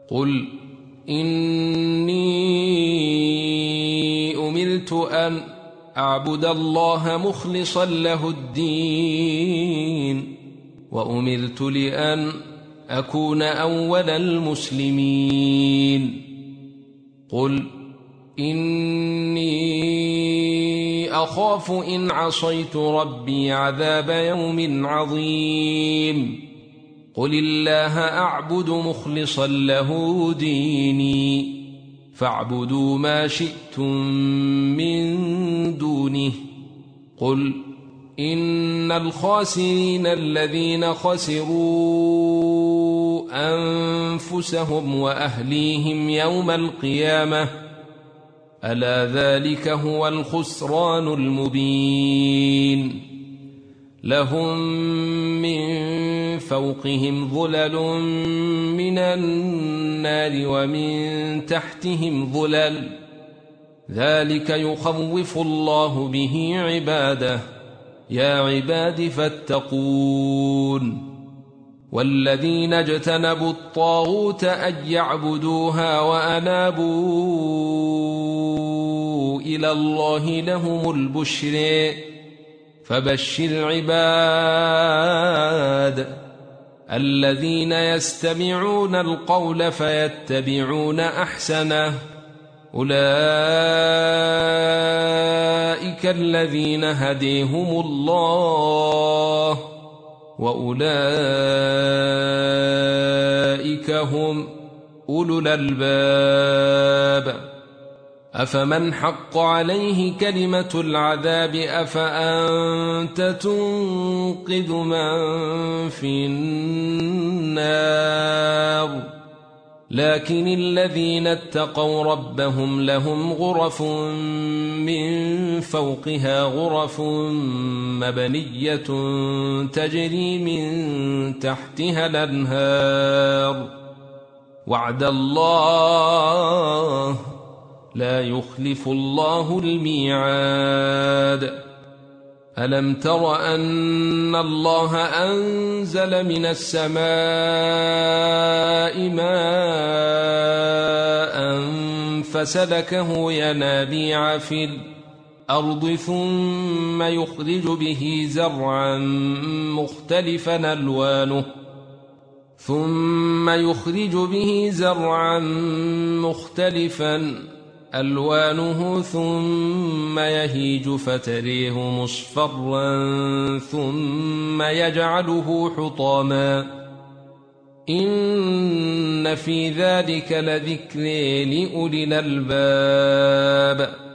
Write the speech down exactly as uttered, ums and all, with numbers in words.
قل إني أمرت أن أعبد الله مخلصا له الدين وأمرت لأن أكون أول المسلمين قل إني أخاف إن عصيت ربي عذاب يوم عظيم قل الله أعبد مخلصا له ديني فاعبدوا ما شئتم من دونه قل إن الخاسرين الذين خسروا أنفسهم وأهليهم يوم القيامة ألا ذلك هو الخسران المبين لهم من فوقهم ظلل من النار ومن تحتهم ظلل ذلك يخوف الله به عباده يا عباد فاتقون والذين اجتنبوا الطاغوت أن يعبدوها وأنابوا إلى الله لهم البشر فبشر عباد الذين يستمعون القول فيتبعون أحسنه أولئك الذين هديهم الله وأولئك هم أولو الألباب أفمن حق عليه كلمة العذاب أفأنت تنقذ من في النار لكن الذين اتقوا ربهم لهم غرف من فوقها غرف مبنية تجري من تحتها الأنهار وعد الله لا يخلف الله الميعاد ألم تر أن الله أنزل من السماء ماء فسلكه ينابيع في الأرض ثم يخرج به زرعا مختلفا ألوانه ثم يخرج به زرعا مختلفا ألوانه ثم يهيج فتريه مصفرا ثم يجعله حطاما إن في ذلك لذكر لأولي الألباب